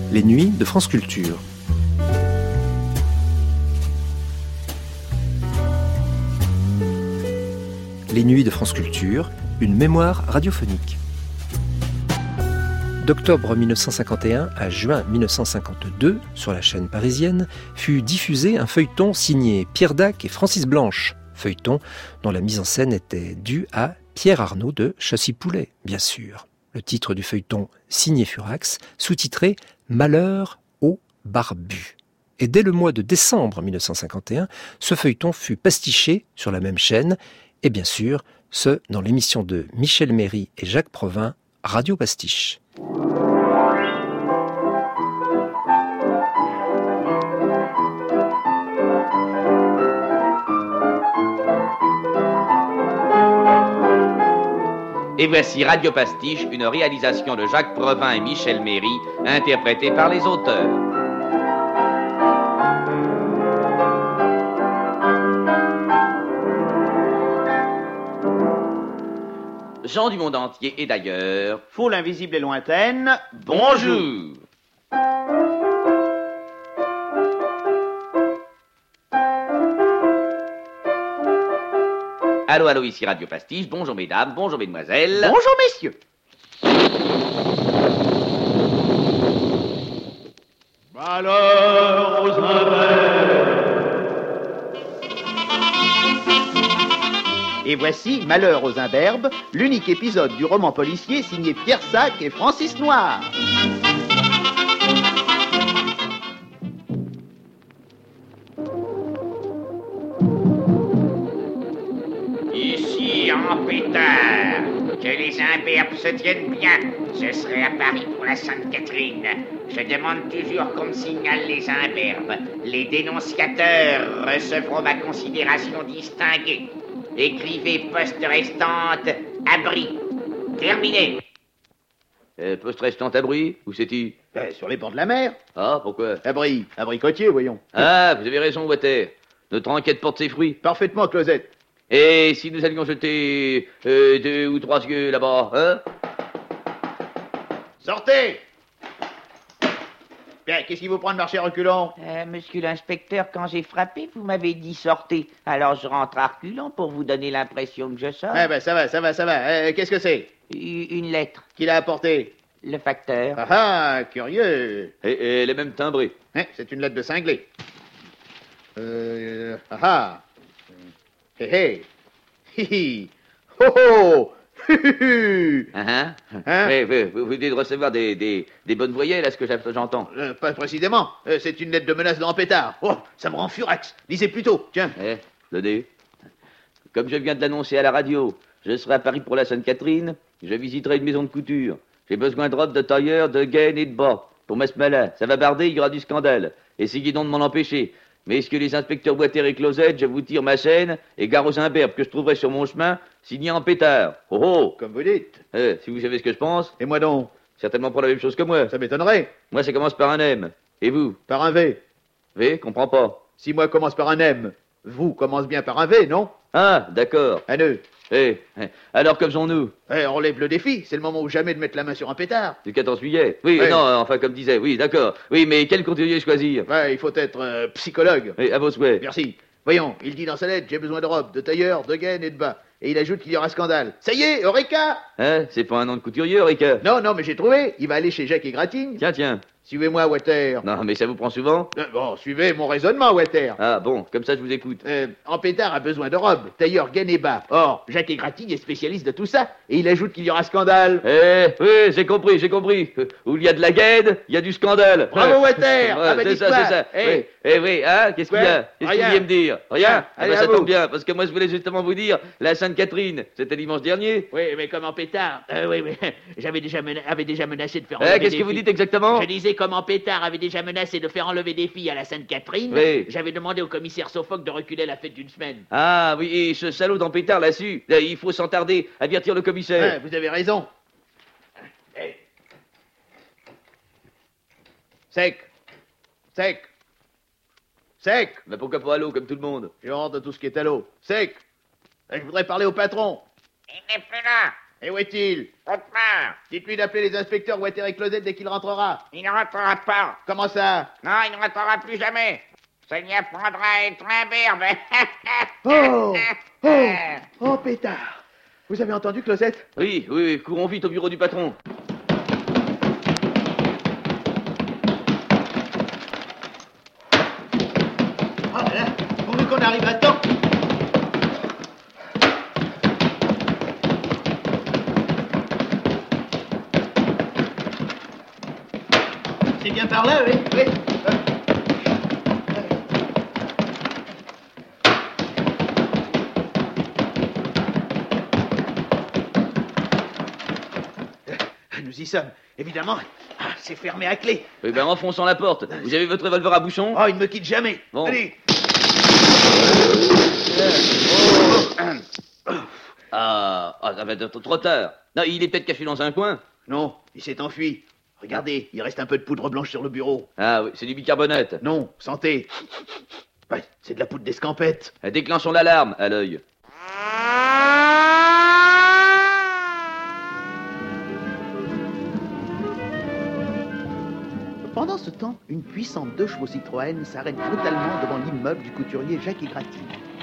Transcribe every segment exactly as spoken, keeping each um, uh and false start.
Les nuits de France Culture. Les nuits de France Culture, une mémoire radiophonique. D'octobre mille neuf cent cinquante et un à juin mille neuf cent cinquante-deux, sur la chaîne parisienne, fut diffusé un feuilleton signé Pierre Dac et Francis Blanche. Feuilleton dont la mise en scène était due à Pierre Arnaud de Chaussy-Poulet, bien sûr. Le titre du feuilleton signé Furax, sous-titré « Malheur aux barbus ». Et dès le mois de décembre mille neuf cent cinquante et un, ce feuilleton fut pastiché sur la même chaîne, et bien sûr, ce dans l'émission de Michel Méry et Jacques Provin, Radio Pastiche. Et voici Radio Pastiche, une réalisation de Jacques Provin et Michel Méry, interprétée par les auteurs. Gens du monde entier et d'ailleurs, foule invisible et lointaine, bonjour. Allô, allô, ici Radio Pastiche, bonjour mesdames, bonjour mesdemoiselles. Bonjour messieurs. Malheur aux imberbes. Et voici Malheur aux imberbes, l'unique épisode du roman policier signé Pierre Dac et Francis Noir. Ici, en pétard, que les imberbes se tiennent bien. Je serai à Paris pour la Sainte-Catherine. Je demande toujours qu'on me signale les imberbes. Les dénonciateurs recevront ma considération distinguée. Écrivez poste restante, abri. Terminé. Euh, poste restante abri, où c'est-il? Ben, sur les bords de la mer. Ah, pourquoi? Abri, abricotier, voyons. Ah, vous avez raison, Water. Notre enquête porte ses fruits. Parfaitement, Closette. Et si nous allions jeter euh, deux ou trois yeux là-bas, hein? Sortez! Bien, qu'est-ce qui vous prend de marcher reculant? Euh, monsieur l'inspecteur, quand j'ai frappé, vous m'avez dit sortez. Alors je rentre à reculons pour vous donner l'impression que je sors. Eh ben, ça va, ça va, ça va. Euh, qu'est-ce que c'est? Une lettre. Qui l'a apporté? Le facteur. Ah ah, curieux. Et, et elle est même timbrée. Hein, c'est une lettre de cinglé. Euh... Ah ah. Hé hé. Hi hi. Ho ho. Hein, hein? Hein? Oui, oui, vous venez de recevoir des, des, des bonnes voyelles, à ce que j'entends. Euh, pas précisément. Euh, c'est une lettre de menace dans pétard. Oh, ça me rend furax. Lisez plutôt. Tiens. Eh, donnez. Comme je viens de l'annoncer à la radio, je serai à Paris pour la Sainte-Catherine. Je visiterai une maison de couture. J'ai besoin de robes, de tailleurs, de gaines et de bas. Pour mettre malin, ça va barder, il y aura du scandale. Essayez donc de m'en empêcher. Messieurs les inspecteurs Water et Closette, je vous tire ma chaîne et gare aux imberbes que je trouverai sur mon chemin, signé en pétard. Oh oh! Comme vous dites. Eh, si vous savez ce que je pense, Et moi donc? certainement pas la même chose que moi. Ça m'étonnerait. Moi, ça commence par un M. Et vous? Par un V. V, comprends pas. Si moi commence par un M, vous commence bien par un V, non? Ah, d'accord. Un E. Eh, eh, alors que faisons-nous? Eh, on lève le défi. C'est le moment ou jamais de mettre la main sur un pétard. Du quatorze juillet? Oui, Ouais. non, enfin, comme disait, oui, d'accord. Oui, mais quel couturier choisir? Ouais, il faut être euh, psychologue. Eh, à vos souhaits. Merci. Voyons, il dit dans sa lettre, j'ai besoin de robes, de tailleurs, de gaines et de bas. Et il ajoute qu'il y aura scandale. Ça y est, Eureka! Hein, c'est pas un nom de couturier, Eureka? Non, non, mais j'ai trouvé. Il va aller chez Jacques et Gratigne. Tiens, tiens. Suivez-moi, Water. Non, mais ça vous prend souvent? Euh, bon, suivez mon raisonnement, Water. Ah, bon, comme ça, je vous écoute. Euh, en pétard a besoin de robes, tailleur, gaines et bas. Or, Jacques et Gratigne est spécialiste de tout ça. Et il ajoute qu'il y aura scandale. Eh, oui, j'ai compris, j'ai compris. Euh, Où il y a de la gaine, il y a du scandale. Bravo, Ouais. Water. Ouais, Ah, bah, c'est dites ça, pas. c'est ça. Eh. Oui, eh oui, hein, qu'est-ce qu'il y a? Quoi? Qu'est-ce que vous Rien. vouliez me dire? Rien? Rien. Ah, Allez, bah, à ça vous. tombe bien, parce que moi, je voulais justement vous dire, la Sainte-Catherine, c'était dimanche dernier. Oui, mais comme en pétard. Euh, oui, mais j'avais déjà, mena- avait déjà menacé de faire Eh, enlever qu'est-ce des que vous filles. dites exactement? Je disais comme en pétard avait déjà menacé de faire enlever des filles à la Sainte-Catherine. Oui. J'avais demandé au commissaire Sophocle de reculer la fête d'une semaine. Ah, oui, et ce salaud dans pétard l'a su. Là, il faut sans tarder avertir le commissaire. Ouais, vous avez raison. Eh. Sec. Sec. Sec. Mais pourquoi pas à l'eau, comme tout le monde? J'ai honte de tout ce qui est à l'eau. Sec. Eh, Je voudrais parler au patron. Il n'est plus là. Et où est-il? Autre part. Dites-lui d'appeler les inspecteurs Water et Closet dès qu'il rentrera. Il ne rentrera pas. Comment ça? Non, il ne rentrera plus jamais. Ça lui apprendra à être un berbe. Oh! Oh! Oh, pétard! Vous avez entendu, Closet? Oui, oui, oui, courons vite au bureau du patron. Oh là là, pourvu qu'on arrive à temps. C'est bien par là, oui, oui. Nous y sommes, évidemment. Ah, c'est fermé à clé. Eh ben, enfonçons la porte. Vous avez votre revolver à bouchon? Oh, il ne me quitte jamais. Bon. Allez. Ah, ah, ça va être trop tard. Non, il est peut-être caché dans un coin. Non, il s'est enfui. Regardez, il reste un peu de poudre blanche sur le bureau. Ah oui, c'est du bicarbonate. Non, santé. Ouais, c'est de la poudre d'escampette. Déclenchons l'alarme à l'œil. Pendant ce temps, une puissante deux chevaux Citroën s'arrête brutalement devant l'immeuble du couturier Jacques Égratigny.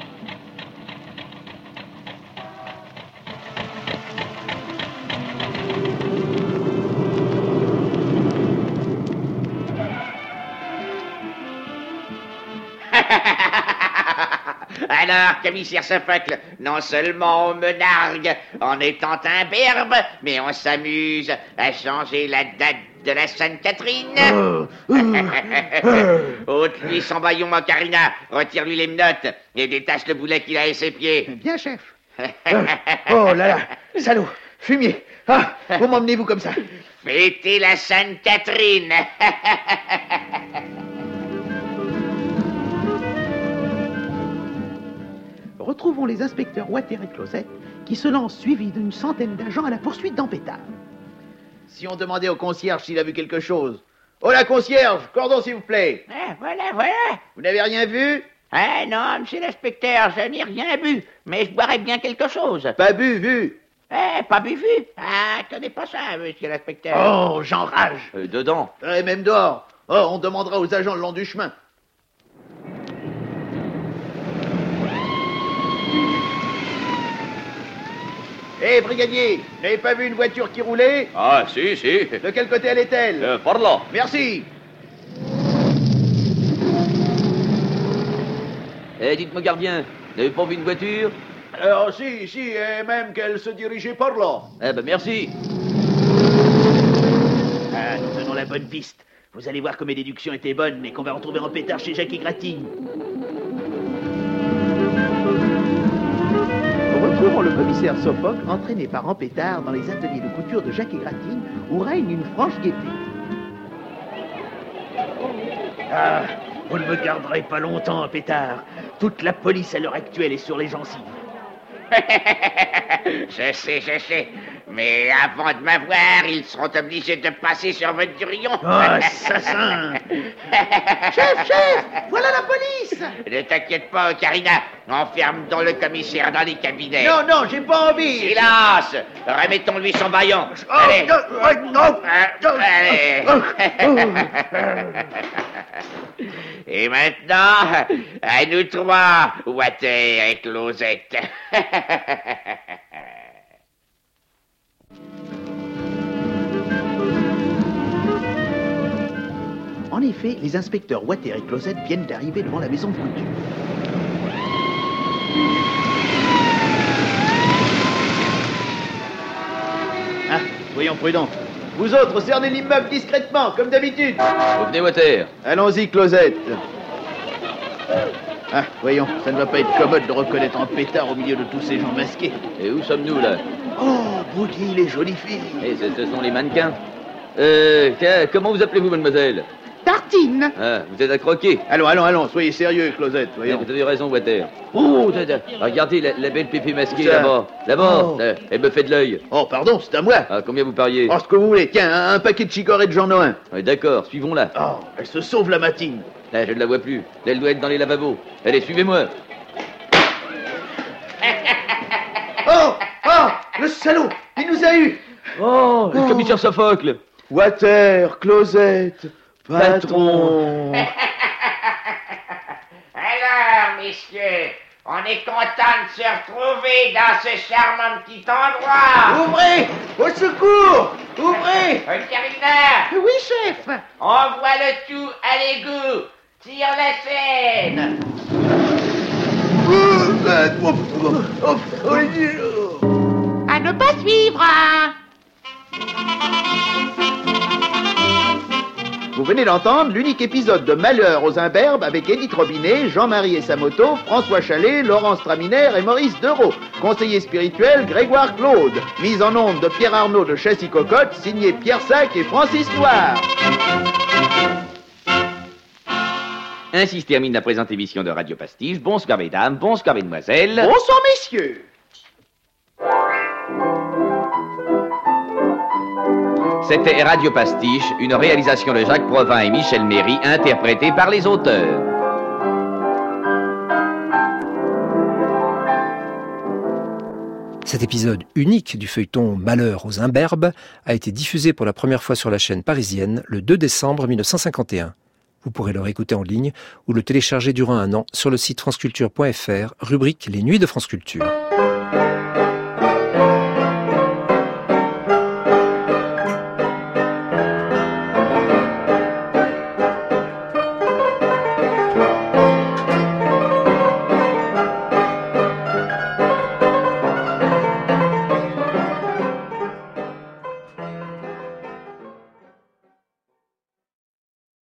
Alors, commissaire Sofocle, non seulement on me nargue en étant un berbe, mais on s'amuse à changer la date de la Sainte-Catherine. Oh, oh, oh. Ôte-lui son baillon, Macarina, retire-lui les menottes et détache le boulet qu'il a à ses pieds. Bien, chef. Euh, oh là là, salaud, fumier. Ah, vous m'emmenez-vous comme ça? Fêtez la Sainte-Catherine. Retrouvons les inspecteurs Water et Closet qui se lancent suivis d'une centaine d'agents à la poursuite d'Ampétard. Si on demandait au concierge s'il a vu quelque chose. Oh la concierge, cordon s'il vous plaît. Ah, voilà, voilà. Vous n'avez rien vu? Ah non, monsieur l'inspecteur, je n'ai rien bu, mais je boirais bien quelque chose. Pas bu, vu. Eh, pas bu vu. Ah, je connais pas ça, monsieur l'inspecteur. Oh, j'enrage. Euh, dedans. Et même dehors. Oh, on demandera aux agents le long du chemin. Hé, brigadier, vous n'avez pas vu une voiture qui roulait? Ah, si, si. De quel côté elle est-elle? Euh, par là. Merci. Eh, dites-moi, gardien, vous n'avez pas vu une voiture? Oh, si, si, et même qu'elle se dirigeait par là. Eh ben, merci. Ah, nous tenons la bonne piste. Vous allez voir que mes déductions étaient bonnes et qu'on va retrouver Ampétard chez Jacques Égratigny. Retrouvons le commissaire Sophocle entraîné par Ampétard dans les ateliers de couture de Jacques Égratigny où règne une franche gaieté. Ah, vous ne me garderez pas longtemps, Ampétard. Toute la police à l'heure actuelle est sur les gencives. Je sais, je sais. Mais avant de m'avoir, ils seront obligés de passer sur votre durion. Oh, assassin. Chef, chef, voilà la police. Ne t'inquiète pas, Karina. Enferme dans le commissaire dans les cabinets. Non, non, j'ai pas envie. Silence. Remettons-lui son baillon. Oh, Allez. non, oh, non. Euh, Allez. Et maintenant, à nous trois, Water et Closette. En effet, les inspecteurs Water et Closette viennent d'arriver devant la maison de couture. Ah, soyons prudents. Vous autres, cernez l'immeuble discrètement, comme d'habitude. Vous venez, Water. Allons-y, Closette. Ah, voyons, ça ne va pas être commode de reconnaître un pétard au milieu de tous ces gens masqués. Et où sommes-nous, là? Oh, Boogie, les jolies filles. Eh, ce, ce sont les mannequins. Euh, tiens, comment vous appelez-vous, mademoiselle? Tartine. Ah, vous êtes à croquer. Allons, allons, allons, soyez sérieux, Closette, Eh, voyons. vous avez raison, Water. Oh, da, da. Regardez la, la belle pépé masquée, Ça. là-bas. Là-bas, Oh. euh, elle me fait de l'œil. Oh, pardon, c'est à moi. Ah, combien vous pariez? Oh, ce que vous voulez. Tiens, un, un paquet de chicorées de Jean Noin. Ouais, d'accord, suivons-la. Oh, elle se sauve la matine. Là, je ne la vois plus. Là, elle doit être dans les lavabos. Allez, suivez-moi. Oh, oh, le salaud. Il nous a eu. Oh, le commissaire Sophocle. Water, Closette, patron. Alors, messieurs, on est content de se retrouver dans ce charmant petit endroit. Ouvrez, au secours, ouvrez. Vétérinaire, Oui, chef. envoie le tout à l'égout. Tire la scène. À ne pas suivre. Vous venez d'entendre l'unique épisode de Malheur aux Imberbes avec Édith Robinet, Jean-Marie et sa moto, François Chalet, Laurence Traminaire et Maurice Dereau. Conseiller spirituel, Grégoire Claude. Mise en onde de Pierre Arnaud de Chessy-Cocotte, signé Pierre Sac et Francis Noir. Ainsi se termine la présente émission de Radio Pastiche. Bonsoir mesdames, bonsoir mesdemoiselles. Bonsoir messieurs. C'était Radio Pastiche, une réalisation de Jacques Provin et Michel Méry, interprétée par les auteurs. Cet épisode unique du feuilleton Malheur aux Imberbes a été diffusé pour la première fois sur la chaîne parisienne le deux décembre mille neuf cent cinquante et un. Vous pourrez le réécouter en ligne ou le télécharger durant un an sur le site franceculture point f r, rubrique Les Nuits de France Culture.